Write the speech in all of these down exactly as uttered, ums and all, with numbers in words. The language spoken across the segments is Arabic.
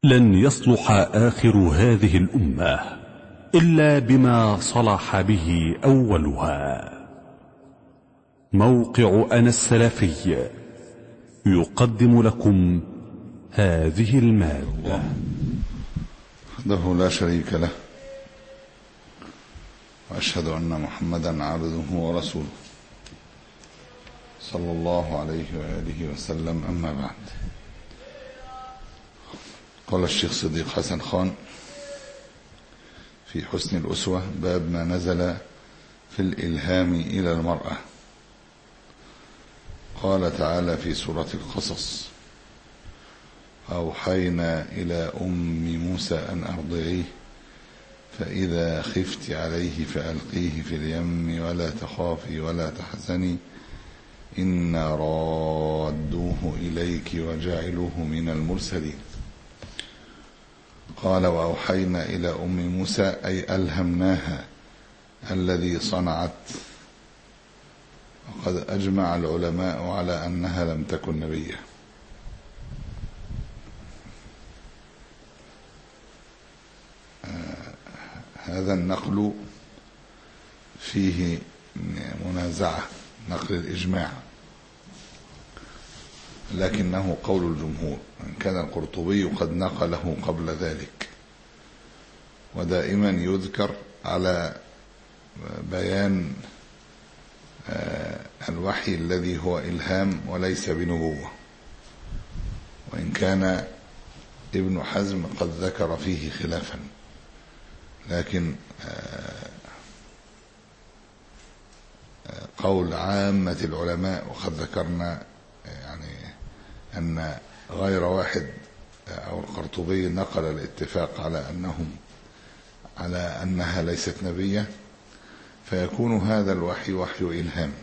لن يصلح آخر هذه الأمة إلا بما صلح به أولها. موقع أنا السلفي يقدم لكم هذه المادة. وحده لا شريك له، وأشهد أن محمدا عبده ورسوله صلى الله عليه وآله وسلم. أما بعد، قال الشيخ صديق حسن خان في حسن الأسوة: باب ما نزل في الإلهام إلى المرأة. قال تعالى في سورة القصص: أوحينا إلى أم موسى أن أرضعيه فإذا خفت عليه فألقيه في اليم ولا تخافي ولا تحزني إنا رادوه إليك وجعلوه من المرسلين. قال: وأوحينا إلى أم موسى أي ألهمناها الذي صنعت. وقد أجمع العلماء على أنها لم تكن نبية. آه هذا النقل فيه منازعة، نقل الإجماع، لكنه قول الجمهور، إن كان القرطبي قد نقله قبل ذلك. ودائما يذكر على بيان الوحي الذي هو إلهام وليس بنبوة، وإن كان ابن حزم قد ذكر فيه خلافا، لكن قول عامة العلماء، وقد ذكرنا يعني أن غير واحد أو القرطبي نقل الاتفاق على أنهم على أنها ليست نبية، فيكون هذا الوحي وحي إلهام.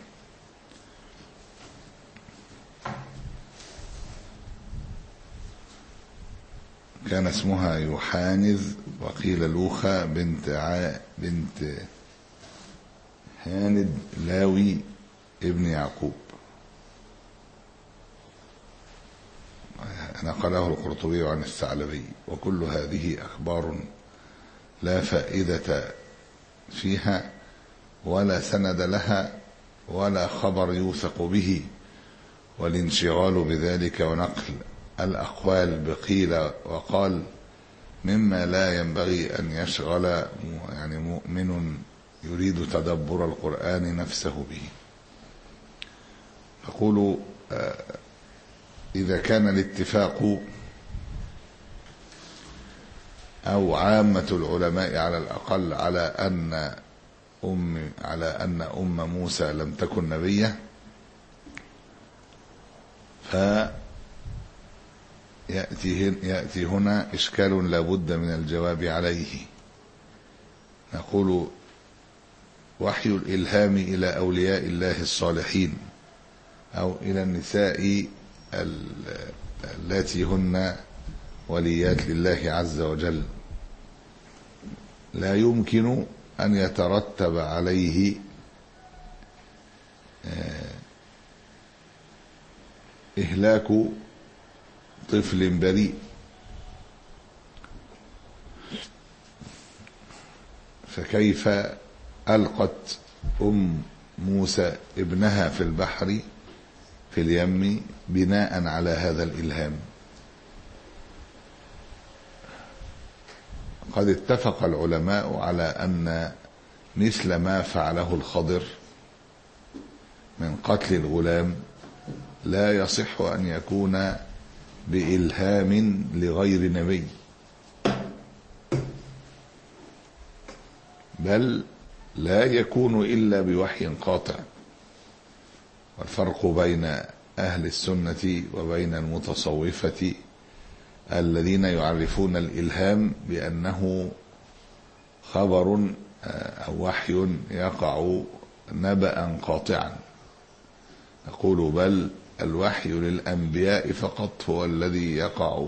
كان اسمها يوحانذ، وقيل لوخا بنت ع... بنت هاند لاوي ابن يعقوب. نقله القرطبي عن الثعلبي. وكل هذه أخبار لا فائدة فيها ولا سند لها ولا خبر يوثق به، والانشغال بذلك ونقل الأقوال بقيل وقال مما لا ينبغي أن يشغل يعني مؤمن يريد تدبر القرآن نفسه به. أقول إذا كان الاتفاق أو عامة العلماء على الأقل على أن أم على أن أم موسى لم تكن نبية، فيأتي يأتي هنا إشكال لا بد من الجواب عليه. نقول: وحي الإلهام إلى أولياء الله الصالحين أو إلى النساء التي هن وليات لله عز وجل لا يمكن أن يترتب عليه إهلاك طفل بريء، فكيف ألقت أم موسى ابنها في البحر في اليم بناء على هذا الإلهام؟ قد اتفق العلماء على أن مثل ما فعله الخضر من قتل الغلام لا يصح أن يكون بإلهام لغير نبي، بل لا يكون إلا بوحي قاطع. والفرق بين أهل السنة وبين المتصوفة الذين يعرفون الإلهام بأنه خبر أو وحي يقع نبأ قاطعا، نقول بل الوحي للأنبياء فقط هو الذي يقع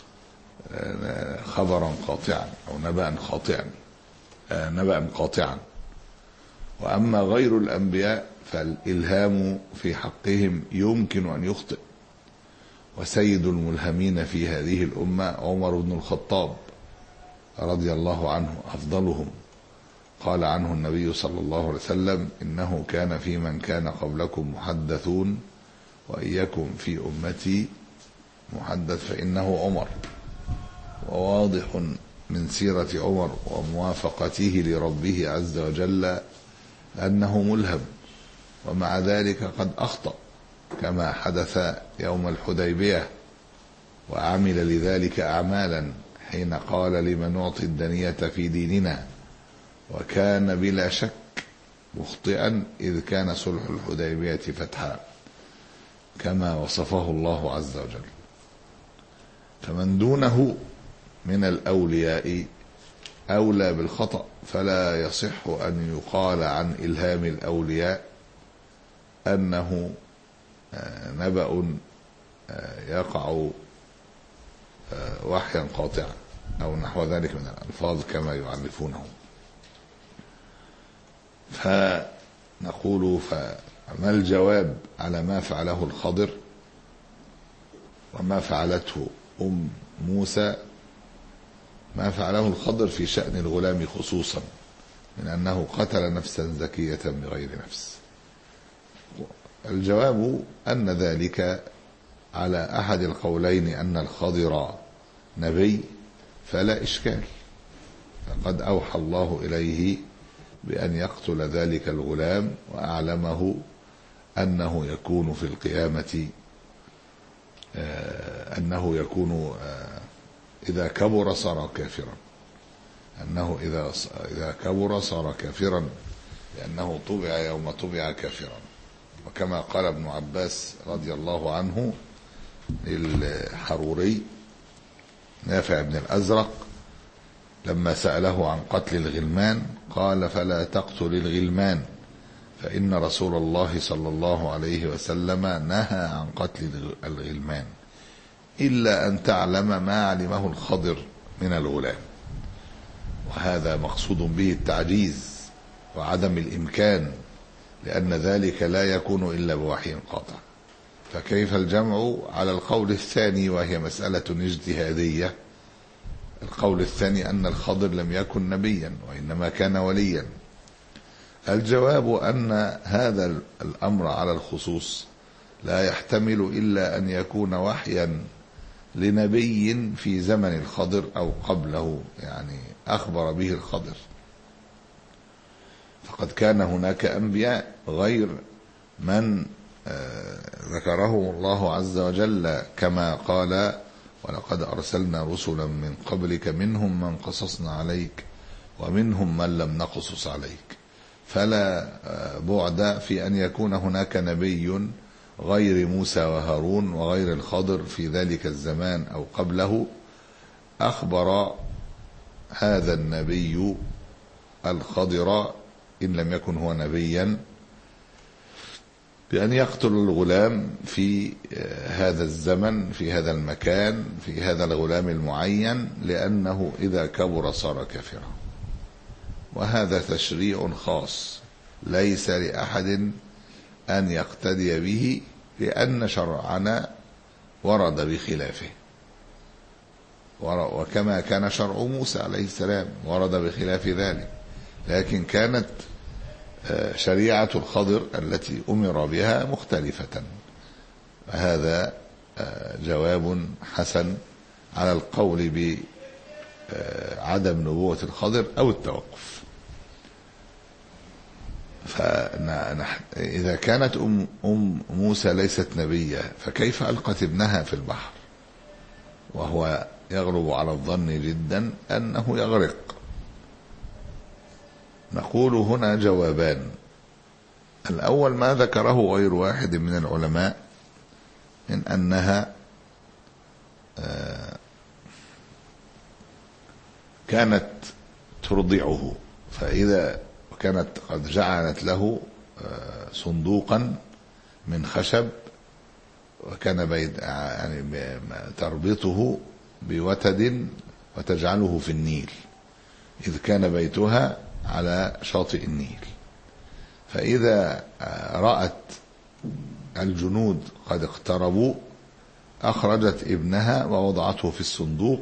خبرا قاطعا أو نبأ قاطعا نبأ قاطعا وأما غير الأنبياء فالإلهام في حقهم يمكن أن يخطئ، وسيد الملهمين في هذه الأمة عمر بن الخطاب رضي الله عنه أفضلهم. قال عنه النبي صلى الله عليه وسلم: إنه كان في من كان قبلكم محدثون وإياكم في أمتي محدث فإنه عمر. وواضح من سيرة عمر وموافقته لربه عز وجل أنه ملهم، ومع ذلك قد أخطأ كما حدث يوم الحديبية، وعمل لذلك أعمالا حين قال: لمن نعطي الدنية في ديننا، وكان بلا شك مخطئا إذ كان صلح الحديبية فتحا كما وصفه الله عز وجل. فمن دونه من الأولياء أولى بالخطأ، فلا يصح أن يقال عن إلهام الأولياء أنه نبأ يقع وحيا قاطعا أو نحو ذلك من الألفاظ كما يعرفونه. فنقول: فما الجواب على ما فعله الخضر وما فعلته أم موسى؟ ما فعله الخضر في شأن الغلام خصوصا من أنه قتل نفسا زكية بغير نفس. الجواب أن ذلك على أحد القولين أن الخضر نبي فلا إشكال، فقد أوحى الله إليه بأن يقتل ذلك الغلام، وأعلمه أنه يكون في القيامة أنه يكون إذا كبر صار كافرا، أنه إذا إذا كبر صار كافرا، لأنه طبع يوم طبع كافرا. وكما قال ابن عباس رضي الله عنه للحروري نافع بن الأزرق لما سأله عن قتل الغلمان قال: فلا تقتل الغلمان، فإن رسول الله صلى الله عليه وسلم نهى عن قتل الغلمان إلا أن تعلم ما علمه الخضر من الغلام. وهذا مقصود به التعجيز وعدم الإمكان، لأن ذلك لا يكون إلا بوحي قاطع. فكيف الجمع على القول الثاني وهي مسألة اجتهادية؟ القول الثاني أن الخضر لم يكن نبيا وإنما كان وليا. الجواب أن هذا الأمر على الخصوص لا يحتمل إلا أن يكون وحيا لنبي في زمن الخضر أو قبله، يعني أخبر به الخضر. فقد كان هناك أنبياء غير من ذكرهم الله عز وجل، كما قال: ولقد أرسلنا رسلا من قبلك منهم من قصصنا عليك ومنهم من لم نقصص عليك. فلا بعد في أن يكون هناك نبي غير موسى وهارون وغير الخضر في ذلك الزمان أو قبله أخبر هذا النبي الخضر إن لم يكن هو نبيا بأن يقتل الغلام في هذا الزمن في هذا المكان في هذا الغلام المعين، لأنه إذا كبر صار كافرا. وهذا تشريع خاص ليس لأحد أن يقتدي به، لأن شرعنا ورد بخلافه، وكما كان شرع موسى عليه السلام ورد بخلاف ذلك. لكن كانت شريعة الخضر التي أمر بها مختلفة. هذا جواب حسن على القول بعدم نبوة الخضر أو التوقف. فإذا كانت أم, أم موسى ليست نبية فكيف ألقت ابنها في البحر وهو يغلب على الظن جدا أنه يغرق؟ نقول هنا جوابان. الأول ما ذكره غير واحد من العلماء من أنها كانت ترضعه، فإذا كانت قد جعلت له صندوقا من خشب وكان بيت يعني تربطه بوتد وتجعله في النيل، إذ كان بيتها على شاطئ النيل. فإذا رأت الجنود قد اقتربوا أخرجت ابنها ووضعته في الصندوق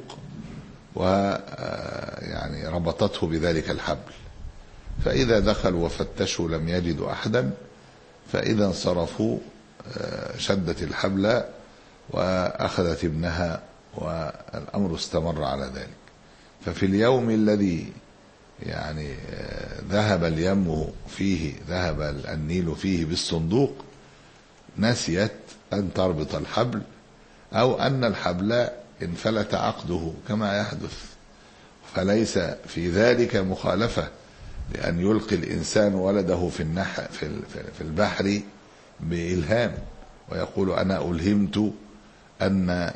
ويعني ربطته بذلك الحبل، فإذا دخلوا وفتشوا لم يجدوا أحدا، فإذا انصرفوا شدت الحبل وأخذت ابنها، والأمر استمر على ذلك. ففي اليوم الذي يعني ذهب اليم فيه ذهب النيل فيه بالصندوق نسيت أن تربط الحبل، أو أن الحبل انفلت عقده كما يحدث، فليس في ذلك مخالفة لأن يلقي الإنسان ولده في النح في البحر بإلهام ويقول أنا ألهمت أن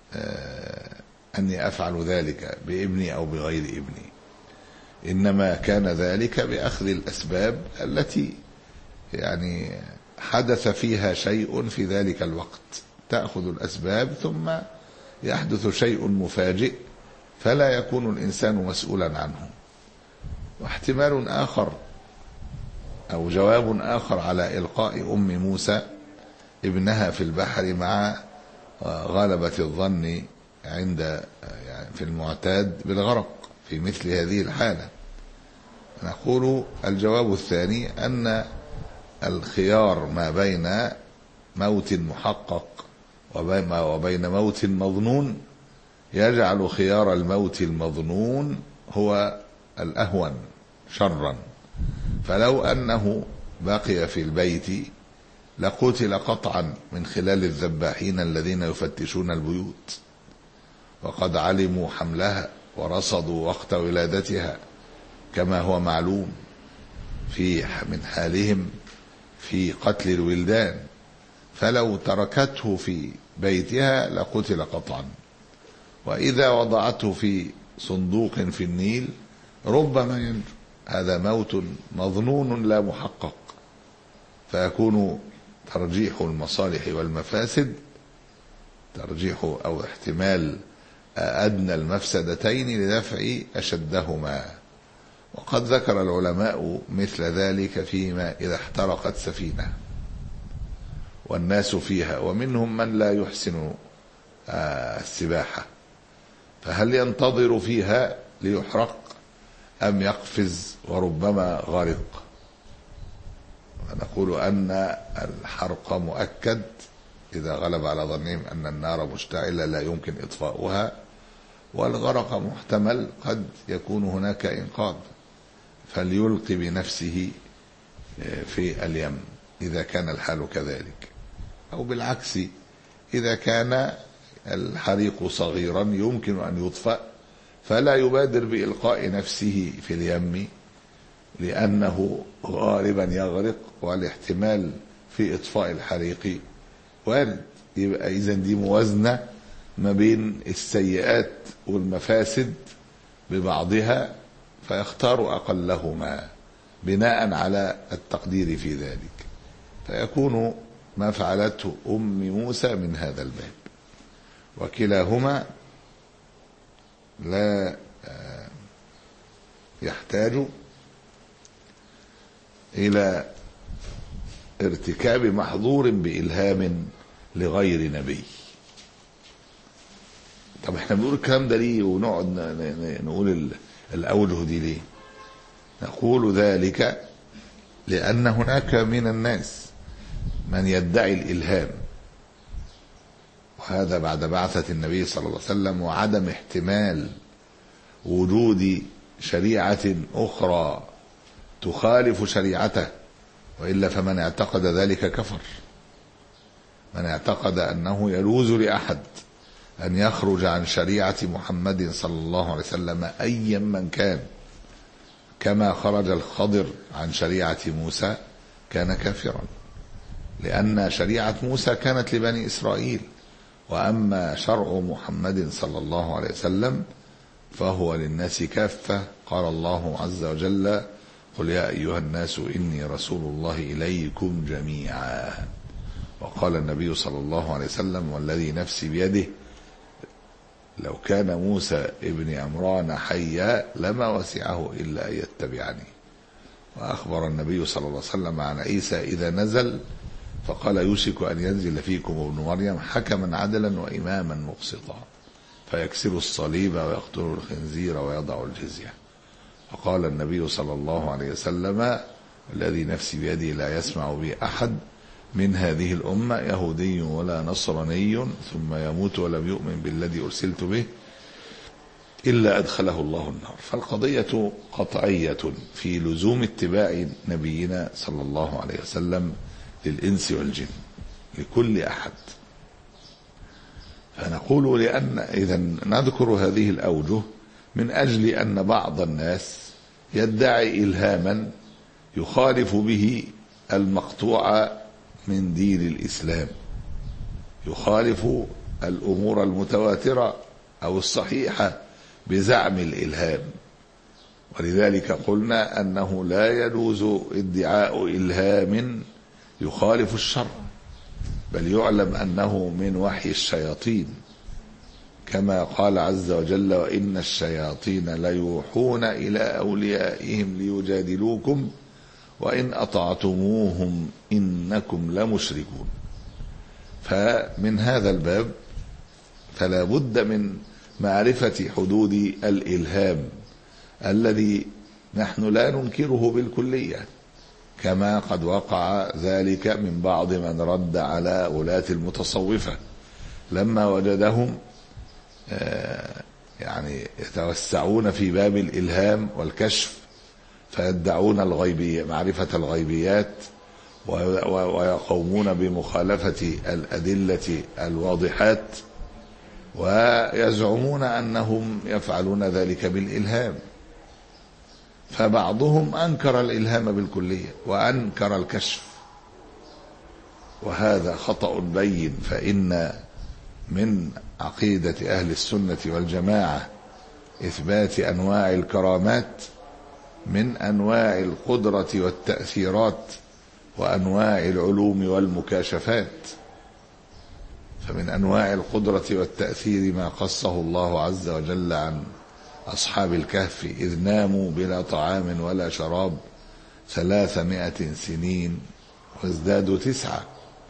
أني أفعل ذلك بابني أو بغير ابني، إنما كان ذلك بأخذ الأسباب التي يعني حدث فيها شيء في ذلك الوقت، تأخذ الأسباب ثم يحدث شيء مفاجئ فلا يكون الإنسان مسؤولا عنه. واحتمال آخر أو جواب آخر على إلقاء أم موسى ابنها في البحر مع غلبة الظن عند يعني في المعتاد بالغرق في مثل هذه الحالة، نقول الجواب الثاني أن الخيار ما بين موت محقق وبين موت مظنون يجعل خيار الموت المظنون هو الأهون شرا، فلو أنه بقي في البيت لقتل قطعا من خلال الذباحين الذين يفتشون البيوت، وقد علموا حملها ورصدوا وقت ولادتها كما هو معلوم في من حالهم في قتل الولدان، فلو تركته في بيتها لقتل قطعا. وإذا وضعته في صندوق في النيل ربما ينجو، هذا موت مظنون لا محقق، فيكون ترجيح المصالح والمفاسد ترجيح أو احتمال أدنى المفسدتين لدفع أشدهما. وقد ذكر العلماء مثل ذلك فيما إذا احترقت سفينة والناس فيها ومنهم من لا يحسن السباحة، فهل ينتظر فيها ليحرق أم يقفز وربما غرق؟ نقول أن الحرق مؤكد إذا غلب على ظنهم أن النار مشتعلة لا يمكن إطفاؤها، والغرق محتمل قد يكون هناك إنقاذ، فليلقي بنفسه في اليم إذا كان الحال كذلك، أو بالعكس إذا كان الحريق صغيرا يمكن أن يطفأ فلا يبادر بإلقاء نفسه في اليم لأنه غالبا يغرق، والاحتمال في إطفاء الحريق وارد. يبقى إذن دي موازنة ما بين السيئات والمفاسد ببعضها، فيختار أقلهما بناء على التقدير في ذلك، فيكون ما فعلته أم موسى من هذا الباب. وكلاهما لا يحتاج إلى ارتكاب محظور بإلهام لغير نبي. طب احنا بنقول الكلام ده ليه ونقعد نقول الأوجه دي ليه؟ نقول ذلك لأن هناك من الناس من يدعي الإلهام، وهذا بعد بعثة النبي صلى الله عليه وسلم وعدم احتمال وجود شريعة أخرى تخالف شريعته، وإلا فمن اعتقد ذلك كفر. من اعتقد أنه يجوز لأحد أن يخرج عن شريعة محمد صلى الله عليه وسلم أيا من كان كما خرج الخضر عن شريعة موسى كان كافرا، لأن شريعة موسى كانت لبني إسرائيل، وأما شرع محمد صلى الله عليه وسلم فهو للناس كافة. قال الله عز وجل: قل يا أيها الناس إني رسول الله إليكم جميعا. وقال النبي صلى الله عليه وسلم: والذي نفسي بيده لو كان موسى ابن عمران حيا لما وسعه إلا أن يتبعني. وأخبر النبي صلى الله عليه وسلم عن عيسى إذا نزل فقال يوشك أن ينزل فيكم ابن مريم حكما عدلا وإماما مقسطا فيكسر الصليب ويقتل الخنزير ويضع الجزية. فقال النبي صلى الله عليه وسلم الذي نفسي بيده لا يسمع بي أحد من هذه الأمة يهودي ولا نصراني ثم يموت ولم يؤمن بالذي أرسلت به إلا أدخله الله النار. فالقضية قطعية في لزوم اتباع نبينا صلى الله عليه وسلم للإنس والجن لكل أحد. فنقول لأن إذا نذكر هذه الأوجه من أجل أن بعض الناس يدعي إلهاما يخالف به المقطوع من دين الإسلام، يخالف الأمور المتواترة أو الصحيحة بزعم الإلهام. ولذلك قلنا أنه لا يجوز ادعاء إلهام يخالف الشرع، بل يعلم أنه من وحي الشياطين، كما قال عز وجل وإن الشياطين ليوحون إلى أوليائهم ليجادلوكم وإن أطعتموهم إنكم لمشركون. فمن هذا الباب فلا بد من معرفة حدود الإلهام الذي نحن لا ننكره بالكلية، كما قد وقع ذلك من بعض من رد على ولاة المتصوفة لما وجدهم يعني يتوسعون في باب الإلهام والكشف، فيدعون الغيبية معرفة الغيبيات ويقومون بمخالفة الأدلة الواضحات، ويزعمون أنهم يفعلون ذلك بالإلهام. فبعضهم أنكر الإلهام بالكلية وأنكر الكشف، وهذا خطأ بين. فإن من عقيدة أهل السنة والجماعة إثبات أنواع الكرامات من أنواع القدرة والتأثيرات وأنواع العلوم والمكاشفات. فمن أنواع القدرة والتأثير ما قصه الله عز وجل عن أصحاب الكهف إذ ناموا بلا طعام ولا شراب ثلاثمائة سنين وازدادوا تسعة،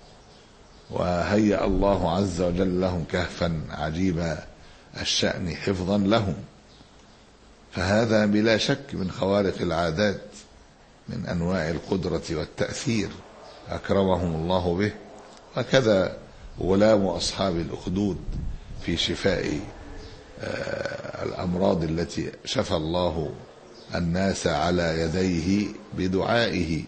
وهيأ الله عز وجل لهم كهفا عجيب الشأن حفظا لهم. فهذا بلا شك من خوارق العادات، من أنواع القدرة والتأثير أكرمهم الله به. وكذا غلام أصحاب الأخدود في شفاء الأمراض التي شفى الله الناس على يديه بدعائه،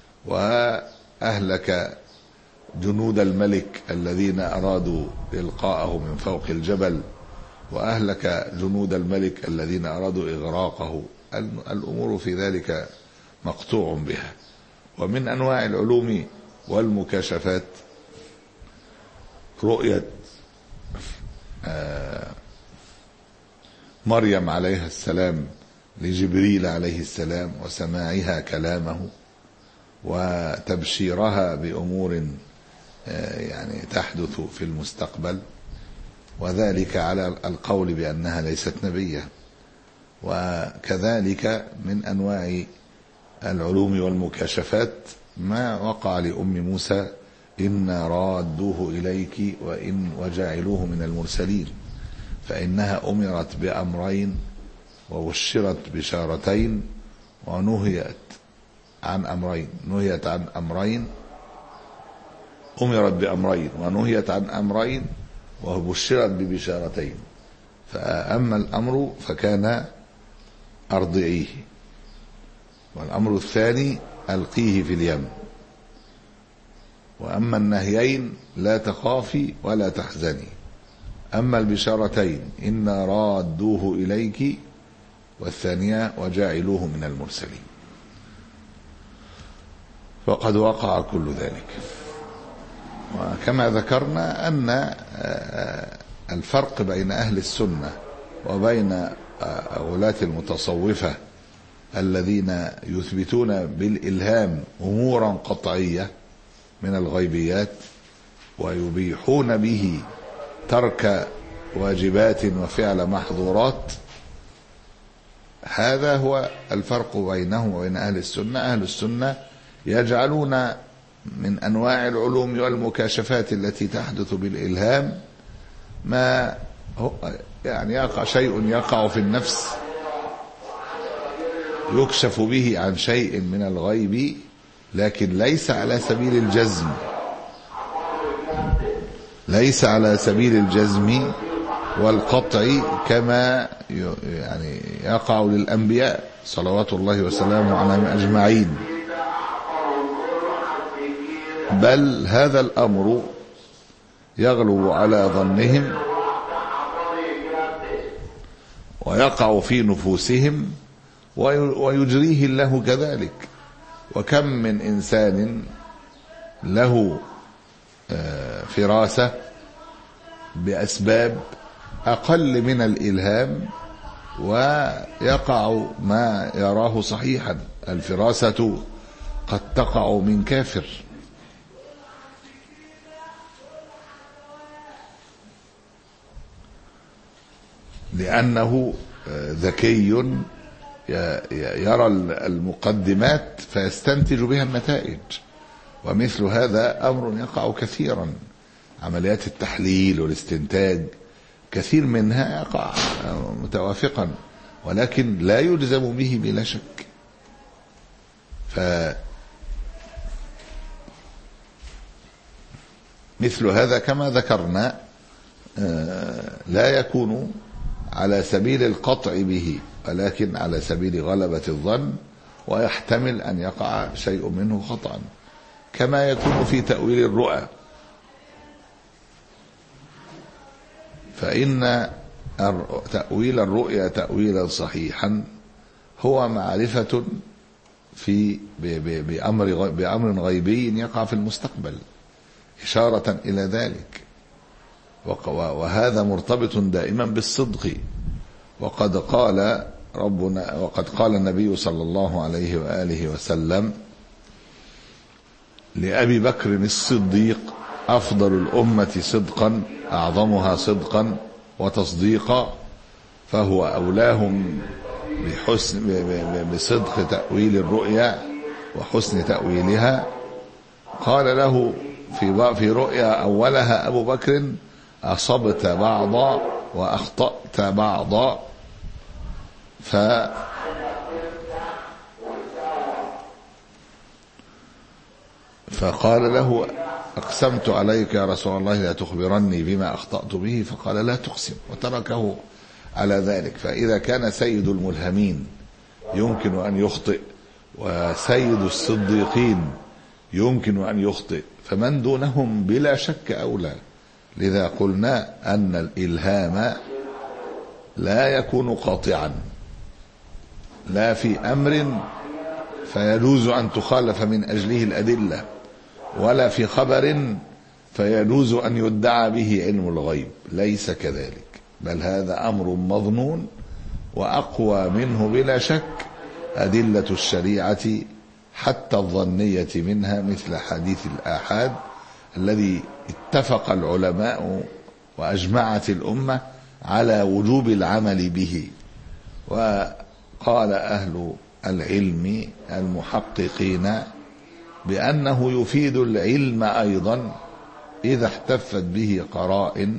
وأهلك جنود الملك الذين أرادوا إلقاءه من فوق الجبل، وأهلك جنود الملك الذين أرادوا إغراقه. الأمور في ذلك مقطوع بها. ومن أنواع العلوم والمكاشفات رؤية مريم عليها السلام لجبريل عليه السلام وسماعها كلامه وتبشيرها بأمور يعني تحدث في المستقبل، وذلك على القول بأنها ليست نبية. وكذلك من أنواع العلوم والمكاشفات ما وقع لأم موسى إنا رادوه إليك وإن وجعلوه من المرسلين، فإنها أمرت بأمرين وبشرت بشارتين ونهيت عن أمرين نهيت عن أمرين أمرت بأمرين ونهيت عن أمرين وبشرت ببشارتين. فأما الأمر فكان أرضعيه، والأمر الثاني ألقيه في اليم. وأما النهيين لا تخافي ولا تحزني. أما البشارتين إنا رادوه إليك، والثانية وجاعلوه من المرسلين. وقد وقع كل ذلك. وكما ذكرنا أن الفرق بين أهل السنة وبين ولاة المتصوفة الذين يثبتون بالإلهام أمورا قطعية من الغيبيات ويبيحون به ترك واجبات وفعل محظورات، هذا هو الفرق بينهم وبين أهل السنة. أهل السنة يجعلون من أنواع العلوم والمكاشفات التي تحدث بالإلهام ما هو يعني يقع شيء يقع في النفس يكشف به عن شيء من الغيب، لكن ليس على سبيل الجزم، ليس على سبيل الجزم والقطع كما يعني يقع للأنبياء صلوات الله وسلامه عليهم أجمعين، بل هذا الأمر يغلب على ظنهم ويقع في نفوسهم ويجريه الله كذلك. وكم من إنسان له فراسة بأسباب أقل من الإلهام ويقع ما يراه صحيحا. الفراسة قد تقع من كافر، لأنه ذكي يرى المقدمات فيستنتج بها النتائج، ومثل هذا أمر يقع كثيرا. عمليات التحليل والاستنتاج كثير منها يقع متوافقا، ولكن لا يلزم به بلا شك. فمثل هذا كما ذكرنا لا يكون على سبيل القطع به، ولكن على سبيل غلبة الظن، ويحتمل أن يقع شيء منه خطأ، كما يكون في تأويل الرؤى. فإن تأويل الرؤيا تأويلا صحيحا هو معرفة في بأمر بأمر غيبي يقع في المستقبل، إشارة إلى ذلك. وهذا مرتبط دائما بالصدق. وقد قال ربنا وقد قال النبي صلى الله عليه وآله وسلم لأبي بكر الصديق: أفضل الأمة صدقا أعظمها صدقا وتصديقا، فهو أولاهم بحسن بصدق تأويل الرؤيا وحسن تأويلها. قال له في في رؤيا أولها أبو بكر: أصبت بعضا وأخطأت بعضا. ف فقال له: أقسمت عليك يا رسول الله لا تخبرني بما أخطأت به، فقال: لا تقسم، وتركه على ذلك. فإذا كان سيد الملهمين يمكن أن يخطئ، وسيد الصديقين يمكن أن يخطئ، فمن دونهم بلا شك أولى. لذا قلنا أن الإلهام لا يكون قاطعا، لا في أمر فيجوز أن تخالف من أجله الأدلة، ولا في خبر فيجوز أن يدعى به علم الغيب، ليس كذلك، بل هذا أمر مظنون، وأقوى منه بلا شك أدلة الشريعة حتى الظنية منها، مثل حديث الآحاد الذي اتفق العلماء وأجمعت الأمة على وجوب العمل به. وقال أهل العلم المحققين بأنه يفيد العلم أيضا إذا احتفت به قرائن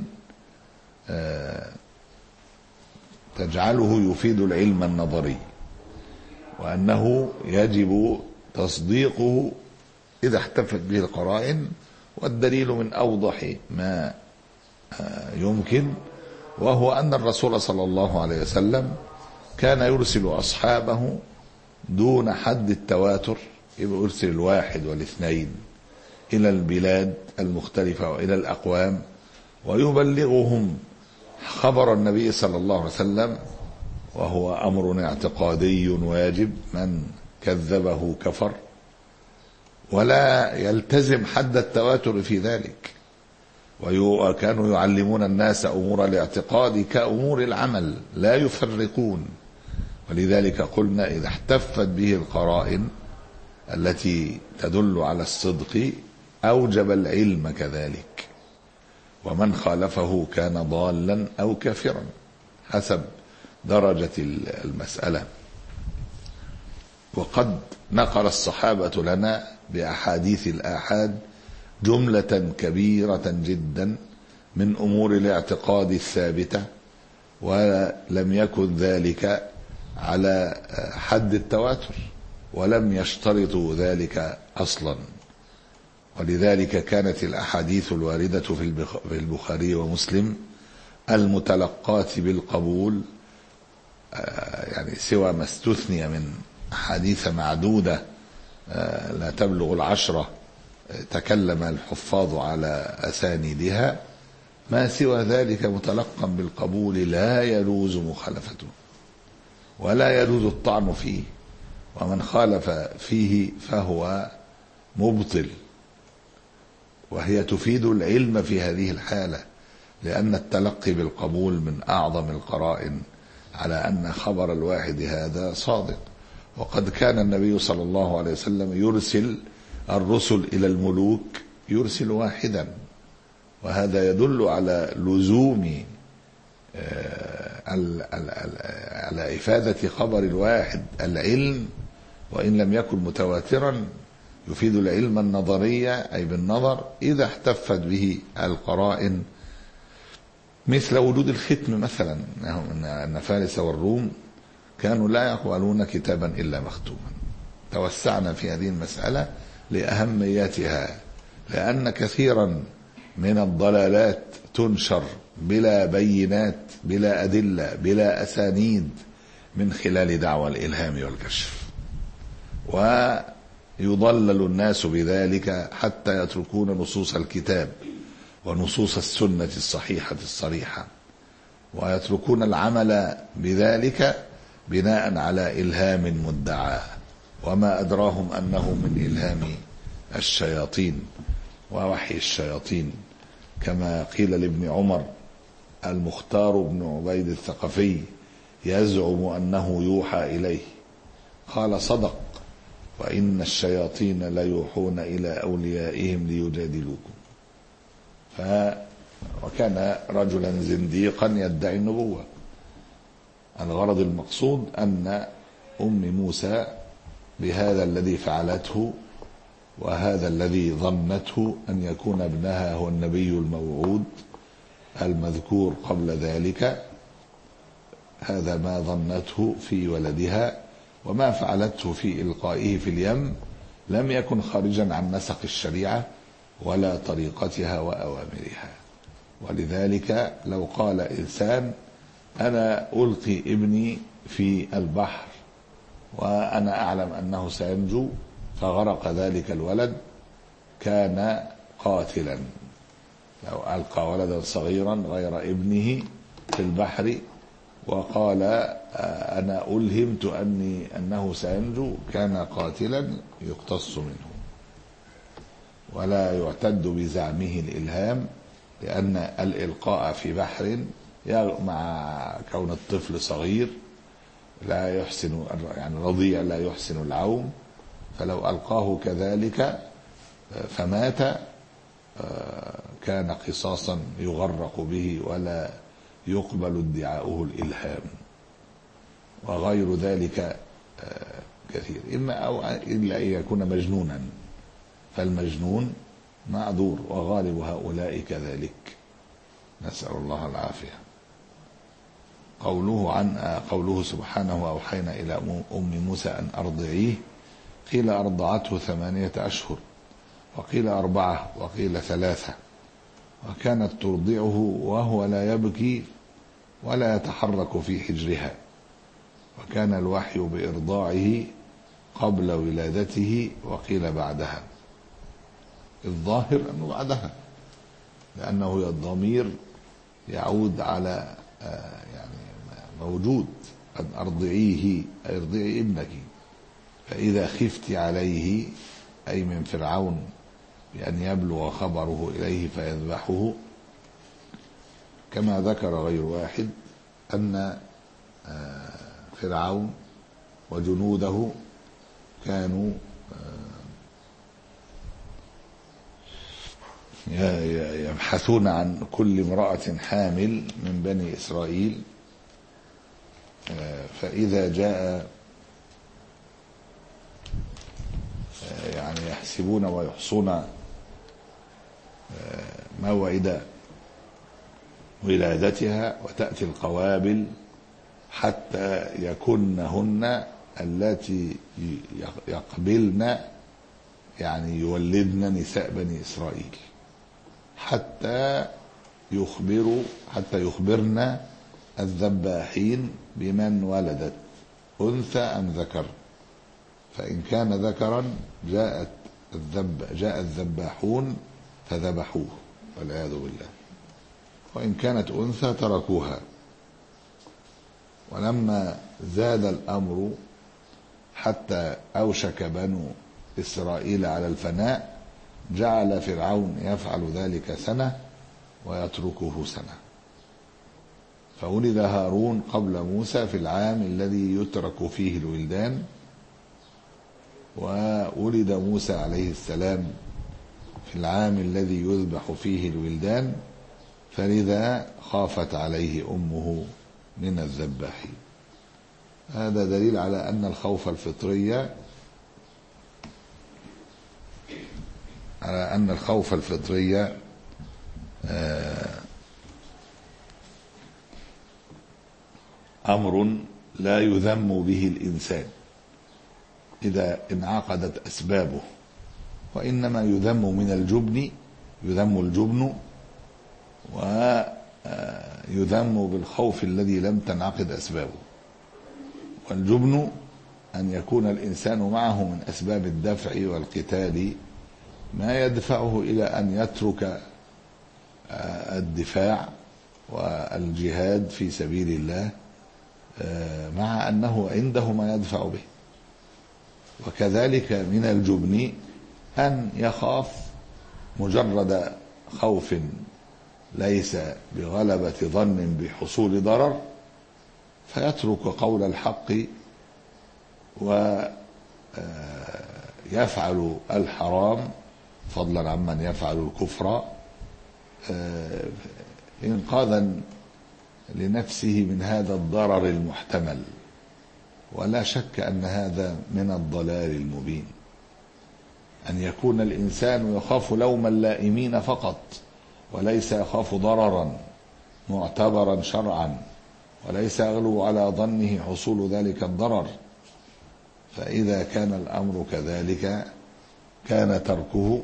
تجعله يفيد العلم النظري، وأنه يجب تصديقه إذا احتفت به القرائن. والدليل من أوضح ما يمكن، وهو أن الرسول صلى الله عليه وسلم كان يرسل أصحابه دون حد التواتر، يبقى يرسل الواحد والاثنين إلى البلاد المختلفة وإلى الأقوام، ويبلغهم خبر النبي صلى الله عليه وسلم، وهو أمر اعتقادي واجب، من كذبه كفر، ولا يلتزم حد التواتر في ذلك. وكانوا يعلمون الناس أمور الاعتقاد كأمور العمل، لا يفرقون. ولذلك قلنا إذا احتفت به القرائن التي تدل على الصدق أوجب العلم كذلك، ومن خالفه كان ضالا أو كافرا حسب درجة المسألة. وقد نقل الصحابة لنا بأحاديث الآحاد جملة كبيرة جدا من أمور الاعتقاد الثابتة، ولم يكن ذلك على حد التواتر، ولم يشترطوا ذلك أصلا. ولذلك كانت الأحاديث الواردة في البخاري ومسلم المتلقاة بالقبول، يعني سوى ما استثني من أحاديث معدودة لا تبلغ العشرة تكلم الحفاظ على أسانيدها، ما سوى ذلك متلقا بالقبول لا يجوز مخالفته ولا يجوز الطعن فيه، ومن خالف فيه فهو مبطل. وهي تفيد العلم في هذه الحالة، لأن التلقي بالقبول من أعظم القرائن على أن خبر الواحد هذا صادق. وقد كان النبي صلى الله عليه وسلم يرسل الرسل إلى الملوك يرسل واحدا، وهذا يدل على لزوم على إفادة خبر الواحد العلم، وإن لم يكن متواترا يفيد العلم النظرية أي بالنظر إذا احتفت به القرائن، مثل وجود الختم مثلا، أن فارس والروم كانوا لا يقبلون كتابا إلا مختوما. توسعنا في هذه المسألة لأهميتها، لأن كثيرا من الضلالات تنشر بلا بينات بلا أدلة بلا أسانيد من خلال دعوى الإلهام والكشف، ويضلل الناس بذلك حتى يتركون نصوص الكتاب ونصوص السنة الصحيحة الصريحة، ويتركون العمل بذلك بناء على إلهام مدعى، وما أدراهم أنه من إلهام الشياطين ووحي الشياطين، كما قيل لابن عمر المختار بن عبيد الثقفي يزعم أنه يوحى إليه، قال صدق، وإن الشياطين ليوحون إلى أوليائهم ليجادلوكم. ف وكان رجلا زنديقا يدعي النبوة. الغرض المقصود أن أم موسى بهذا الذي فعلته وهذا الذي ظنته أن يكون ابنها هو النبي الموعود المذكور قبل ذلك، هذا ما ظنته في ولدها، وما فعلته في إلقائه في اليم لم يكن خارجا عن نسق الشريعة ولا طريقتها وأوامرها. ولذلك لو قال إنسان أنا ألقي ابني في البحر وأنا أعلم أنه سينجو فغرق ذلك الولد كان قاتلا. لو ألقى ولدا صغيرا غير ابنه في البحر وقال أنا ألهمت أني أنه سينجو كان قاتلا يقتص منه، ولا يعتد بزعمه الإلهام، لأن الإلقاء في بحر مع كون الطفل صغير لا يحسن، يعني رضيع لا يحسن العوم، فلو ألقاه كذلك فمات كان قصاصا يغرق به ولا يقبل ادعاؤه الإلهام. وغير ذلك كثير، إما أو إلا أن يكون مجنونا، فالمجنون معذور، وغالب هؤلاء كذلك، نسأل الله العافية. قوله عن قوله سبحانه وأوحينا إلى أم موسى أن أرضعيه، قيل أرضعته ثمانية أشهر، وقيل أربعة، وقيل ثلاثة، وكانت ترضعه وهو لا يبكي ولا يتحرك في حجرها، وكان الوحي بإرضاعه قبل ولادته، وقيل بعدها. الظاهر أنه بعدها، لأنه الضمير يعود على يعني موجود، أن أرضعيه أرضعي ابنك، فإذا خفت عليه أي من فرعون بأن يبلغ خبره إليه فيذبحه، كما ذكر غير واحد أن فرعون وجنوده كانوا يبحثون عن كل امرأة حامل من بني إسرائيل، فإذا جاء يحسبون ويحصون موعد ولادتها، وتأتي القوابل حتى يكنهن التي يقبلن يعني يولدن نساء بني إسرائيل، حتى يخبروا حتى يخبرن الذباحين بمن ولدت أنثى أم ذكر، فإن كان ذكرا جاءت الذب جاء الذباحون فذبحوه والعياذ بالله، وإن كانت أنثى تركوها. ولما زاد الأمر حتى أوشك بنو إسرائيل على الفناء جعل فرعون يفعل ذلك سنة ويتركه سنة، فولد هارون قبل موسى في العام الذي يترك فيه الولدان، وولد موسى عليه السلام في العام الذي يذبح فيه الولدان، فلذا خافت عليه أمه من الذباحين. هذا دليل على أن الخوف الفطري على أن الخوف الفطري أمر لا يذم به الإنسان إذا انعقدت أسبابه، وإنما يذم من الجبن، يذم الجبن ويذم بالخوف الذي لم تنعقد أسبابه. والجبن أن يكون الإنسان معه من أسباب الدفع والقتال ما يدفعه إلى أن يترك الدفاع والجهاد في سبيل الله، مع أنه عنده ما يدفع به. وكذلك من الجبن أن يخاف مجرد خوف ليس بغلبة ظن بحصول ضرر، فيترك قول الحق ويفعل الحرام فضلا عمن يفعل الكفر إنقاذا لنفسه من هذا الضرر المحتمل. ولا شك أن هذا من الضلال المبين، أن يكون الإنسان يخاف لوم اللائمين فقط، وليس يخاف ضررا معتبرا شرعا، وليس يغلو على ظنه حصول ذلك الضرر. فإذا كان الأمر كذلك كان تركه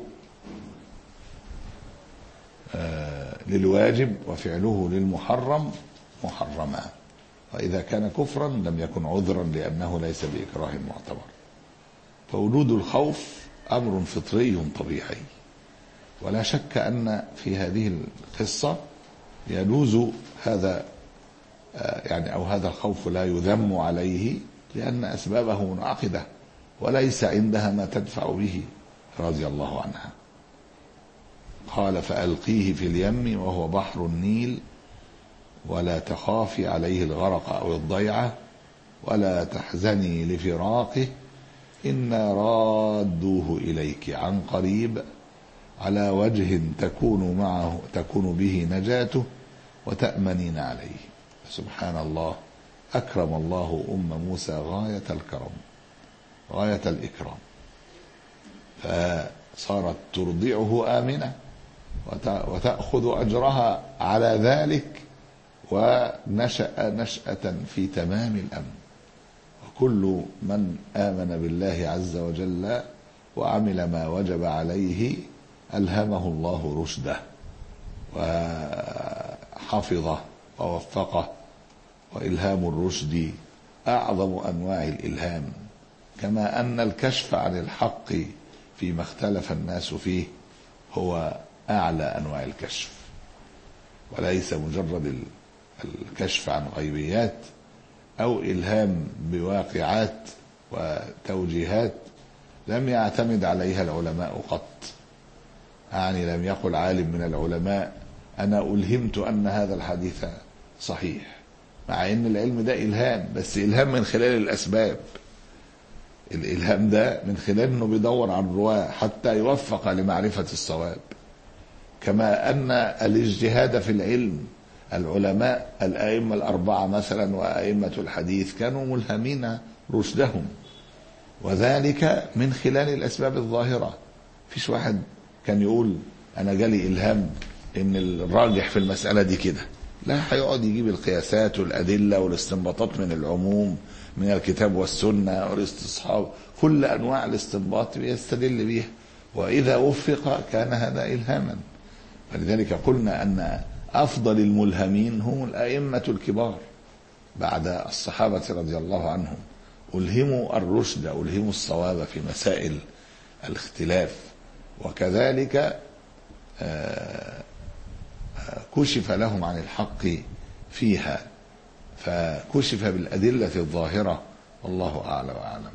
للواجب وفعله للمحرم محرما، وإذا كان كفرا لم يكن عذرا لأنه ليس بإكراه معتبر. فوجود الخوف أمر فطري طبيعي، ولا شك أن في هذه القصة يجوز هذا يعني أو هذا الخوف لا يذم عليه، لأن أسبابه منعقدة وليس عندها ما تدفع به رضي الله عنها. قال فألقيه في اليم وهو بحر النيل ولا تخافي عليه الغرق أو الضيعة ولا تحزني لفراقه إنا رادوه إليك عن قريب على وجه تكون معه تكون به نجاته وتأمنين عليه. سبحان الله، أكرم الله أم موسى غاية الكرم غاية الإكرام، فصارت ترضعه آمنة وتأخذ أجرها على ذلك، ونشأ نشأة في تمام الأمن. وكل من آمن بالله عز وجل وعمل ما وجب عليه ألهمه الله رشده وحفظه ووفقه. وإلهام الرشد أعظم أنواع الإلهام، كما أن الكشف عن الحق فيما اختلف الناس فيه هو أعلى أنواع الكشف، وليس مجرد الكشف عن غيبيات أو إلهام بواقعات وتوجيهات لم يعتمد عليها العلماء قط. يعني لم يقل عالم من العلماء أنا ألهمت أن هذا الحديث صحيح، مع أن العلم ده إلهام، بس إلهام من خلال الأسباب. الإلهام ده من خلال أنه بيدور على الرواة حتى يوفق لمعرفة الصواب. كما أن الاجتهاد في العلم، العلماء الأئمة الأربعة مثلا وأئمة الحديث كانوا ملهمين رشدهم، وذلك من خلال الأسباب الظاهرة فيش واحد كان يقول أنا جالي إلهام إن الراجح في المسألة دي كده، لا، هيقعد يجيب القياسات والأدلة والاستنباطات من العموم من الكتاب والسنة والاستصحاب، كل أنواع الاستنباط بيستدل بيها، وإذا وفق كان هذا إلهاما. فلذلك قلنا أن أفضل الملهمين هم الأئمة الكبار بعد الصحابة رضي الله عنهم، ألهموا الرشد، ألهموا الصواب في مسائل الاختلاف، وكذلك كشف لهم عن الحق فيها، فكشف بالأدلة الظاهرة، والله أعلى وأعلم.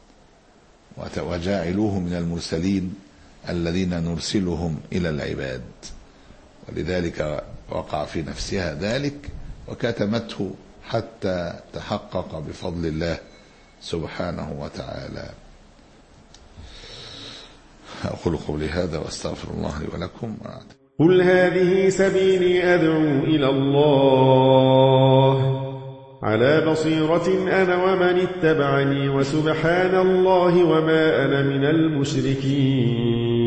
وجاعلوه من المرسلين الذين نرسلهم إلى العباد، ولذلك وقع في نفسها ذلك وكتمته حتى تحقق بفضل الله سبحانه وتعالى. أقول قولي هذا وأستغفر الله لي ولكم. قل هذه سبيلي أدعو إلى الله على بصيرة أنا ومن اتبعني، وسبحان الله وما أنا من المشركين.